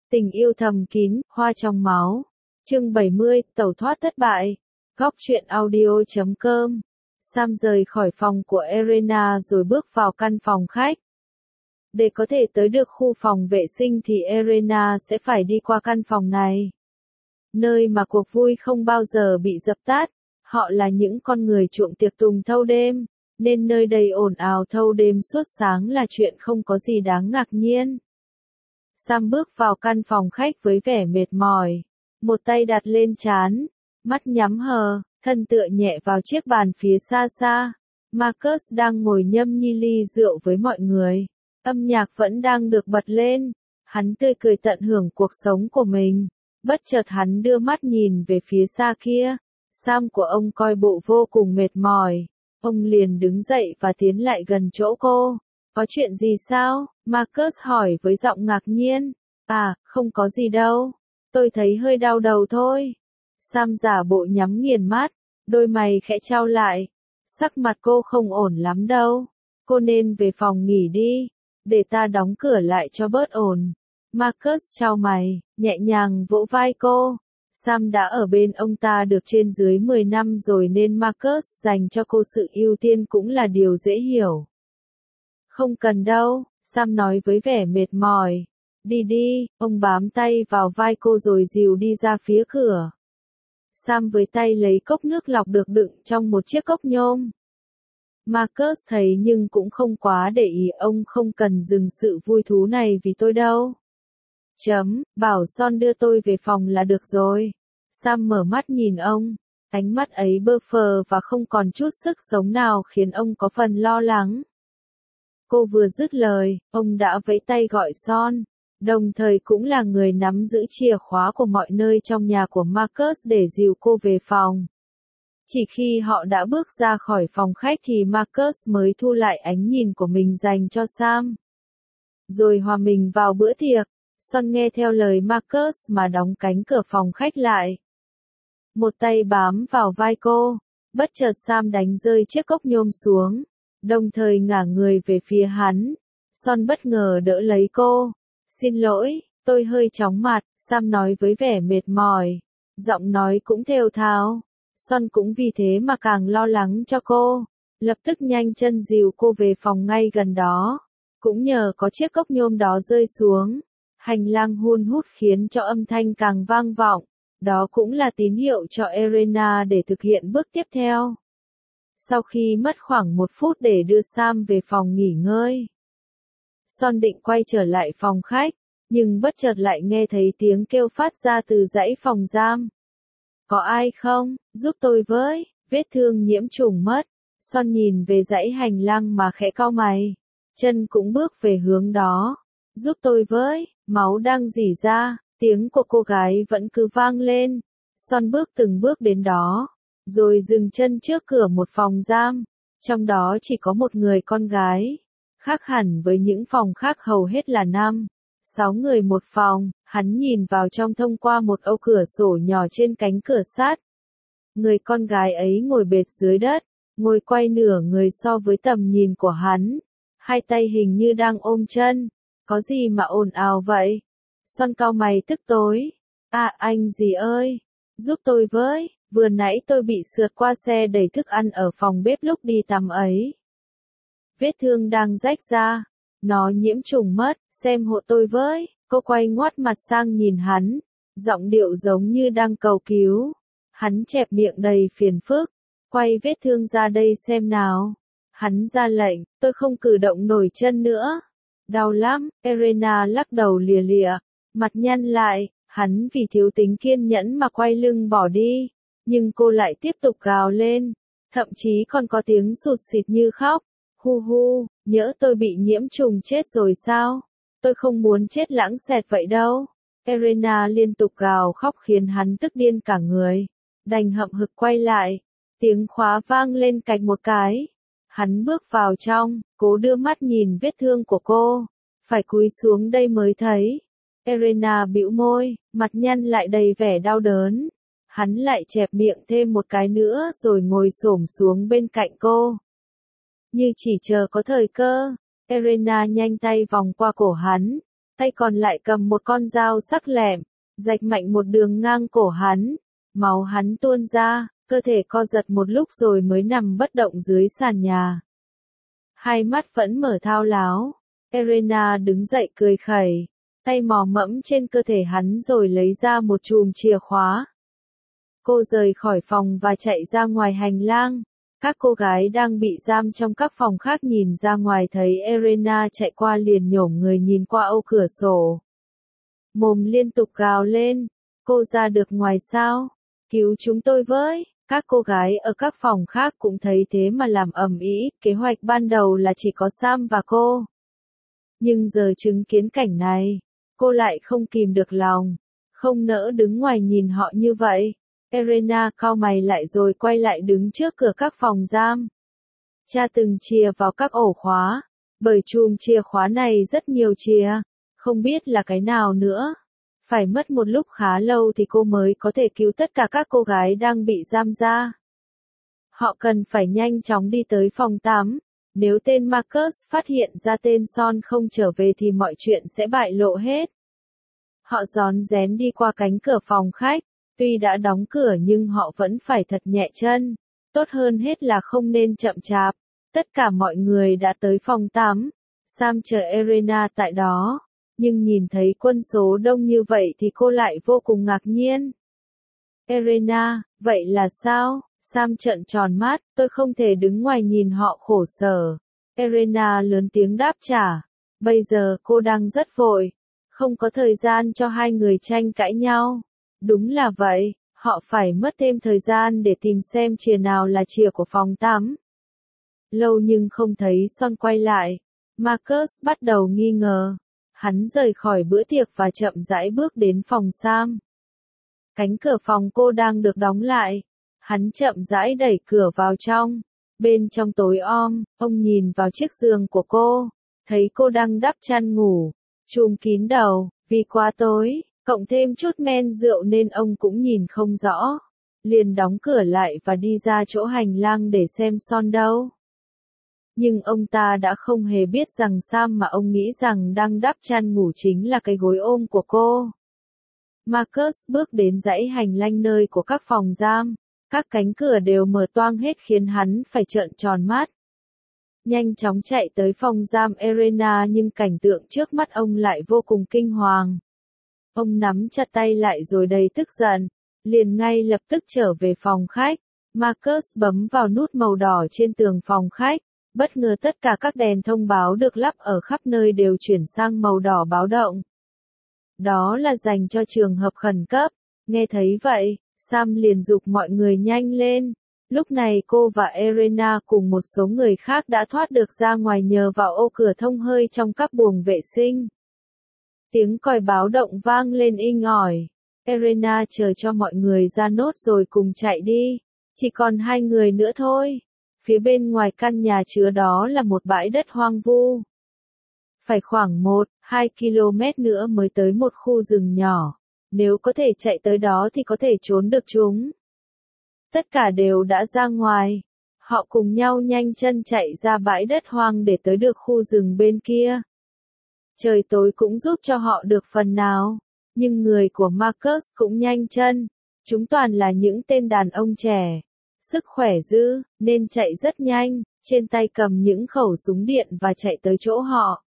Tình yêu thầm kín, hoa trong máu. Chương 70, tẩu thoát thất bại. Góc truyện audio.com. Sam rời khỏi phòng của Erena rồi bước vào căn phòng khách. Để có thể tới được khu phòng vệ sinh thì Erena sẽ phải đi qua căn phòng này. Nơi mà cuộc vui không bao giờ bị dập tắt. Họ là những con người chuộng tiệc tùng thâu đêm, nên nơi đây ồn ào thâu đêm suốt sáng là chuyện không có gì đáng ngạc nhiên. Sam bước vào căn phòng khách với vẻ mệt mỏi, một tay đặt lên trán, mắt nhắm hờ, thân tựa nhẹ vào chiếc bàn phía xa xa. Marcus đang ngồi nhâm nhi ly rượu với mọi người, âm nhạc vẫn đang được bật lên, hắn tươi cười tận hưởng cuộc sống của mình. Bất chợt hắn đưa mắt nhìn về phía xa kia, Sam của ông coi bộ vô cùng mệt mỏi, ông liền đứng dậy và tiến lại gần chỗ cô. Có chuyện gì sao? Marcus hỏi với giọng ngạc nhiên. À, không có gì đâu. Tôi thấy hơi đau đầu thôi. Sam giả bộ nhắm nghiền mắt, đôi mày khẽ chau lại. Sắc mặt cô không ổn lắm đâu. Cô nên về phòng nghỉ đi, để ta đóng cửa lại cho bớt ồn. Marcus chau mày, nhẹ nhàng vỗ vai cô. Sam đã ở bên ông ta được trên dưới 10 năm rồi nên Marcus dành cho cô sự ưu tiên cũng là điều dễ hiểu. Không cần đâu, Sam nói với vẻ mệt mỏi. Đi đi, ông bám tay vào vai cô rồi dìu đi ra phía cửa. Sam với tay lấy cốc nước lọc được đựng trong một chiếc cốc nhôm. Marcus thấy nhưng cũng không quá để ý, ông không cần dừng sự vui thú này vì tôi đâu. Bảo Son đưa tôi về phòng là được rồi. Sam mở mắt nhìn ông, ánh mắt ấy bơ phờ và không còn chút sức sống nào khiến ông có phần lo lắng. Cô vừa dứt lời, ông đã vẫy tay gọi Son, đồng thời cũng là người nắm giữ chìa khóa của mọi nơi trong nhà của Marcus để dìu cô về phòng. Chỉ khi họ đã bước ra khỏi phòng khách thì Marcus mới thu lại ánh nhìn của mình dành cho Sam. Rồi hòa mình vào bữa tiệc, Son nghe theo lời Marcus mà đóng cánh cửa phòng khách lại. Một tay bám vào vai cô, bất chợt Sam đánh rơi chiếc cốc nhôm xuống, đồng thời ngả người về phía hắn. Son bất ngờ đỡ lấy cô. Xin lỗi, tôi hơi chóng mặt, Sam nói với vẻ mệt mỏi. Giọng nói cũng thều thào. Son cũng vì thế mà càng lo lắng cho cô. Lập tức nhanh chân dìu cô về phòng ngay gần đó. Cũng nhờ có chiếc cốc nhôm đó rơi xuống, hành lang hun hút khiến cho âm thanh càng vang vọng. Đó cũng là tín hiệu cho Erena để thực hiện bước tiếp theo. Sau khi mất khoảng 1 phút để đưa Sam về phòng nghỉ ngơi, Son định quay trở lại phòng khách, nhưng bất chợt lại nghe thấy tiếng kêu phát ra từ dãy phòng giam. Có ai không? Giúp tôi với, vết thương nhiễm trùng mất. Son nhìn về dãy hành lang mà khẽ cau mày, chân cũng bước về hướng đó. Giúp tôi với, máu đang rỉ ra, tiếng của cô gái vẫn cứ vang lên. Son bước từng bước đến đó, rồi dừng chân trước cửa một phòng giam. Trong đó chỉ có một người con gái. Khác hẳn với những phòng khác hầu hết là 5-6 người một phòng, hắn nhìn vào trong thông qua một ô cửa sổ nhỏ trên cánh cửa sắt. Người con gái ấy ngồi bệt dưới đất, ngồi quay nửa người so với tầm nhìn của hắn. Hai tay hình như đang ôm chân. Có gì mà ồn ào vậy? Son cau mày tức tối. À anh gì ơi, giúp tôi với, vừa nãy tôi bị sượt qua xe đẩy thức ăn ở phòng bếp lúc đi tắm ấy. Vết thương đang rách ra, nó nhiễm trùng mất, xem hộ tôi với. Cô quay ngoắt mặt sang nhìn hắn, giọng điệu giống như đang cầu cứu. Hắn chẹp miệng đầy phiền phức, quay vết thương ra đây xem nào. Hắn ra lệnh, tôi không cử động nổi chân nữa. Đau lắm, Erena lắc đầu lìa lịa, mặt nhăn lại, hắn vì thiếu tính kiên nhẫn mà quay lưng bỏ đi, nhưng cô lại tiếp tục gào lên, thậm chí còn có tiếng sụt sịt như khóc. Hu hu, nhỡ tôi bị nhiễm trùng chết rồi sao? Tôi không muốn chết lãng xẹt vậy đâu. Erena liên tục gào khóc khiến hắn tức điên cả người, đành hậm hực quay lại, tiếng khóa vang lên cạch một cái. Hắn bước vào trong, cố đưa mắt nhìn vết thương của cô, phải cúi xuống đây mới thấy. Erena bĩu môi, mặt nhăn lại đầy vẻ đau đớn. Hắn lại chẹp miệng thêm một cái nữa rồi ngồi xổm xuống bên cạnh cô. Như chỉ chờ có thời cơ, Erena nhanh tay vòng qua cổ hắn, tay còn lại cầm một con dao sắc lẹm, rạch mạnh một đường ngang cổ hắn. Máu hắn tuôn ra, cơ thể co giật một lúc rồi mới nằm bất động dưới sàn nhà. Hai mắt vẫn mở thao láo, Elena đứng dậy cười khẩy, tay mò mẫm trên cơ thể hắn rồi lấy ra một chùm chìa khóa. Cô rời khỏi phòng và chạy ra ngoài hành lang. Các cô gái đang bị giam trong các phòng khác nhìn ra ngoài thấy Elena chạy qua liền nhổm người nhìn qua ô cửa sổ. Mồm liên tục gào lên, cô ra được ngoài sao? Cứu chúng tôi với! Các cô gái ở các phòng khác cũng thấy thế mà làm ầm ĩ, kế hoạch ban đầu là chỉ có Sam và cô. Nhưng giờ chứng kiến cảnh này, cô lại không kìm được lòng, không nỡ đứng ngoài nhìn họ như vậy. Elena cau mày lại rồi quay lại đứng trước cửa các phòng giam. Tra từng chìa vào các ổ khóa, bởi chùm chìa khóa này rất nhiều chìa, không biết là cái nào nữa. Phải mất một lúc khá lâu thì cô mới có thể cứu tất cả các cô gái đang bị giam ra. Họ cần phải nhanh chóng đi tới phòng tắm. Nếu tên Marcus phát hiện ra tên Son không trở về thì mọi chuyện sẽ bại lộ hết. Họ rón rén đi qua cánh cửa phòng khách. Tuy đã đóng cửa nhưng họ vẫn phải thật nhẹ chân. Tốt hơn hết là không nên chậm chạp. Tất cả mọi người đã tới phòng tắm. Sam chờ Elena tại đó. Nhưng nhìn thấy quân số đông như vậy thì cô lại vô cùng ngạc nhiên. Elena, vậy là sao? Sam trợn tròn mắt, tôi không thể đứng ngoài nhìn họ khổ sở. Elena lớn tiếng đáp trả. Bây giờ cô đang rất vội. Không có thời gian cho hai người tranh cãi nhau. Đúng là vậy, họ phải mất thêm thời gian để tìm xem chìa nào là chìa của phòng tắm. Lâu nhưng không thấy Son quay lại. Marcus bắt đầu nghi ngờ. Hắn rời khỏi bữa tiệc và chậm rãi bước đến phòng Sam. Cánh cửa phòng cô đang được đóng lại. Hắn chậm rãi đẩy cửa vào trong. Bên trong tối om, ông nhìn vào chiếc giường của cô. Thấy cô đang đắp chăn ngủ, trùm kín đầu, vì quá tối, cộng thêm chút men rượu nên ông cũng nhìn không rõ. Liền đóng cửa lại và đi ra chỗ hành lang để xem Son đâu. Nhưng ông ta đã không hề biết rằng Sam mà ông nghĩ rằng đang đắp chăn ngủ chính là cái gối ôm của cô. Marcus bước đến dãy hành lang nơi của các phòng giam. Các cánh cửa đều mở toang hết khiến hắn phải trợn tròn mắt. Nhanh chóng chạy tới phòng giam Elena nhưng cảnh tượng trước mắt ông lại vô cùng kinh hoàng. Ông nắm chặt tay lại rồi đầy tức giận, liền ngay lập tức trở về phòng khách. Marcus bấm vào nút màu đỏ trên tường phòng khách. Bất ngờ tất cả các đèn thông báo được lắp ở khắp nơi đều chuyển sang màu đỏ báo động. Đó là dành cho trường hợp khẩn cấp. Nghe thấy vậy, Sam liền giục mọi người nhanh lên. Lúc này cô và Elena cùng một số người khác đã thoát được ra ngoài nhờ vào ô cửa thông hơi trong các buồng vệ sinh. Tiếng còi báo động vang lên inh ỏi. Elena chờ cho mọi người ra nốt rồi cùng chạy đi. Chỉ còn hai người nữa thôi. Phía bên ngoài căn nhà chứa đó là một bãi đất hoang vu. Phải khoảng 1-2 km nữa mới tới một khu rừng nhỏ. Nếu có thể chạy tới đó thì có thể trốn được chúng. Tất cả đều đã ra ngoài. Họ cùng nhau nhanh chân chạy ra bãi đất hoang để tới được khu rừng bên kia. Trời tối cũng giúp cho họ được phần nào. Nhưng người của Marcus cũng nhanh chân. Chúng toàn là những tên đàn ông trẻ. Sức khỏe dư, nên chạy rất nhanh. Trên tay cầm những khẩu súng điện và chạy tới chỗ họ.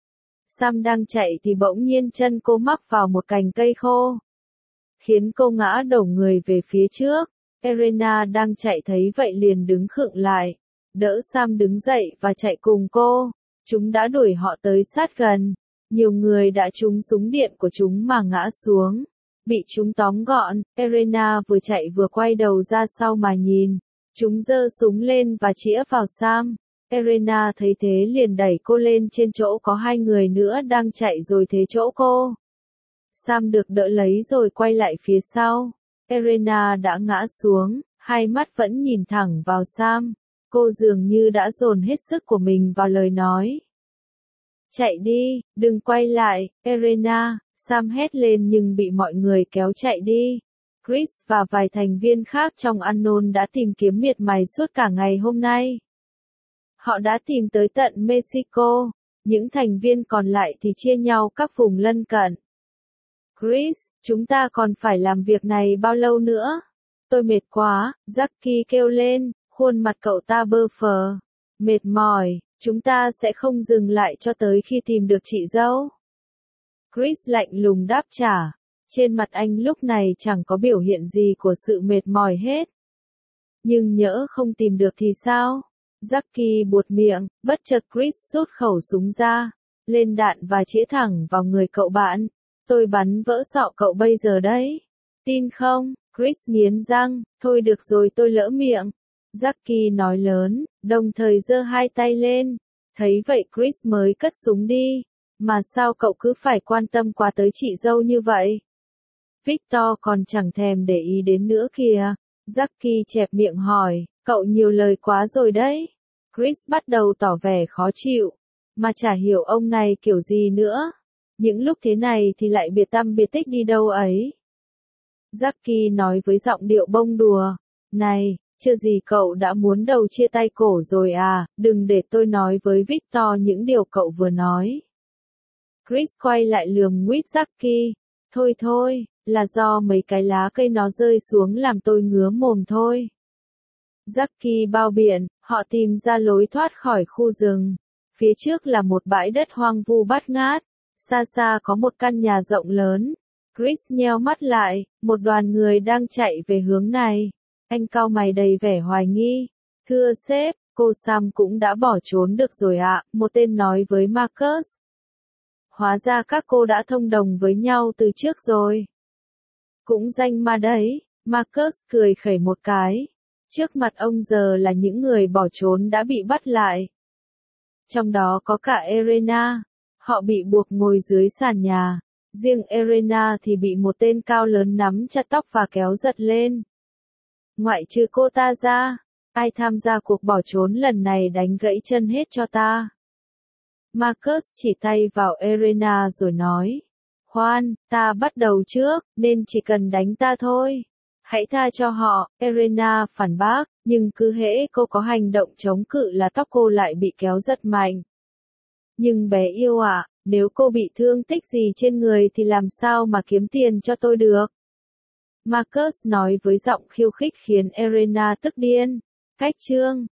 Sam đang chạy thì bỗng nhiên chân cô mắc vào một cành cây khô. Khiến cô ngã đổ người về phía trước. Elena đang chạy thấy vậy liền đứng khựng lại. Đỡ Sam đứng dậy và chạy cùng cô. Chúng đã đuổi họ tới sát gần. Nhiều người đã trúng súng điện của chúng mà ngã xuống. Bị chúng tóm gọn. Elena vừa chạy vừa quay đầu ra sau mà nhìn. Chúng giơ súng lên và chĩa vào Sam. Elena thấy thế liền đẩy cô lên trên chỗ có hai người nữa đang chạy rồi thế chỗ cô. Sam được đỡ lấy rồi quay lại phía sau. Elena đã ngã xuống, hai mắt vẫn nhìn thẳng vào Sam. Cô dường như đã dồn hết sức của mình vào lời nói. Chạy đi, đừng quay lại, Elena, Sam hét lên nhưng bị mọi người kéo chạy đi. Chris và vài thành viên khác trong Unknown đã tìm kiếm miệt mài suốt cả ngày hôm nay. Họ đã tìm tới tận Mexico, Những thành viên còn lại thì chia nhau các vùng lân cận. Chris, chúng ta còn phải làm việc này bao lâu nữa? Tôi mệt quá, Jackie kêu lên, khuôn mặt cậu ta bơ phờ. Mệt mỏi, chúng ta sẽ không dừng lại cho tới khi tìm được chị dâu. Chris lạnh lùng đáp trả. Trên mặt anh lúc này chẳng có biểu hiện gì của sự mệt mỏi hết. Nhưng nhỡ không tìm được thì sao? Jackie buột miệng, bất chợt Chris rút khẩu súng ra, lên đạn và chĩa thẳng vào người cậu bạn. Tôi bắn vỡ sọ cậu bây giờ đấy. Tin không? Chris nghiến răng, thôi được rồi tôi lỡ miệng. Jackie nói lớn, đồng thời giơ hai tay lên. Thấy vậy Chris mới cất súng đi. Mà sao cậu cứ phải quan tâm quá tới chị dâu như vậy? Victor còn chẳng thèm để ý đến nữa kìa. Jackie chẹp miệng hỏi, cậu nhiều lời quá rồi đấy. Chris bắt đầu tỏ vẻ khó chịu. Mà chả hiểu ông này kiểu gì nữa. Những lúc thế này thì lại biệt tăm biệt tích đi đâu ấy. Jackie nói với giọng điệu bông đùa. Này, chưa gì cậu đã muốn đầu chia tay cổ rồi à, đừng để tôi nói với Victor những điều cậu vừa nói. Chris quay lại lườm nguýt Jackie. Thôi thôi, là do mấy cái lá cây nó rơi xuống làm tôi ngứa mồm thôi. Jackie bao biện, họ tìm ra lối thoát khỏi khu rừng. Phía trước là một bãi đất hoang vu bát ngát. Xa xa có một căn nhà rộng lớn. Chris nheo mắt lại, một đoàn người đang chạy về hướng này. Anh cau mày đầy vẻ hoài nghi. Thưa sếp, cô Sam cũng đã bỏ trốn được rồi ạ, một tên nói với Marcus. Hóa ra các cô đã thông đồng với nhau từ trước rồi. Cũng danh ma đấy, Marcus cười khẩy một cái. Trước mặt ông giờ là những người bỏ trốn đã bị bắt lại. Trong đó có cả Elena. Họ bị buộc ngồi dưới sàn nhà. Riêng Elena thì bị một tên cao lớn nắm chặt tóc và kéo giật lên. Ngoại trừ cô ta ra, ai tham gia cuộc bỏ trốn lần này đánh gãy chân hết cho ta. Marcus chỉ tay vào Elena rồi nói. Khoan, ta bắt đầu trước, nên chỉ cần đánh ta thôi. Hãy tha cho họ, Elena phản bác, nhưng cứ hễ cô có hành động chống cự là tóc cô lại bị kéo giật mạnh. Nhưng bé yêu ạ, nếu cô bị thương tích gì trên người thì làm sao mà kiếm tiền cho tôi được? Marcus nói với giọng khiêu khích khiến Elena tức điên. Cách chương